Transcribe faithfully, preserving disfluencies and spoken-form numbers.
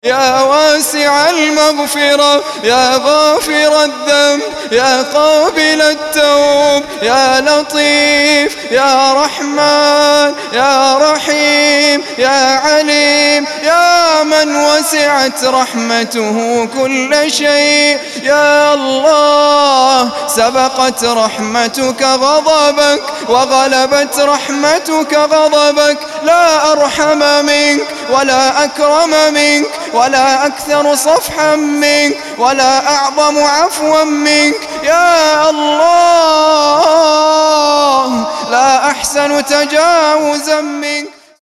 يا واسع المغفرة يا غافر الذنب يا قابل التوب يا لطيف يا رحمن يا رحيم يا عليم يا من وسعت رحمته كل شيء. يا الله سبقت رحمتك غضبك وغلبت رحمتك غضبك، لا أرحم منك ولا أكرم منك ولا أكثر صفحا منك ولا أعظم عفوا منك. يا الله لا أحسن تجاوزا منك.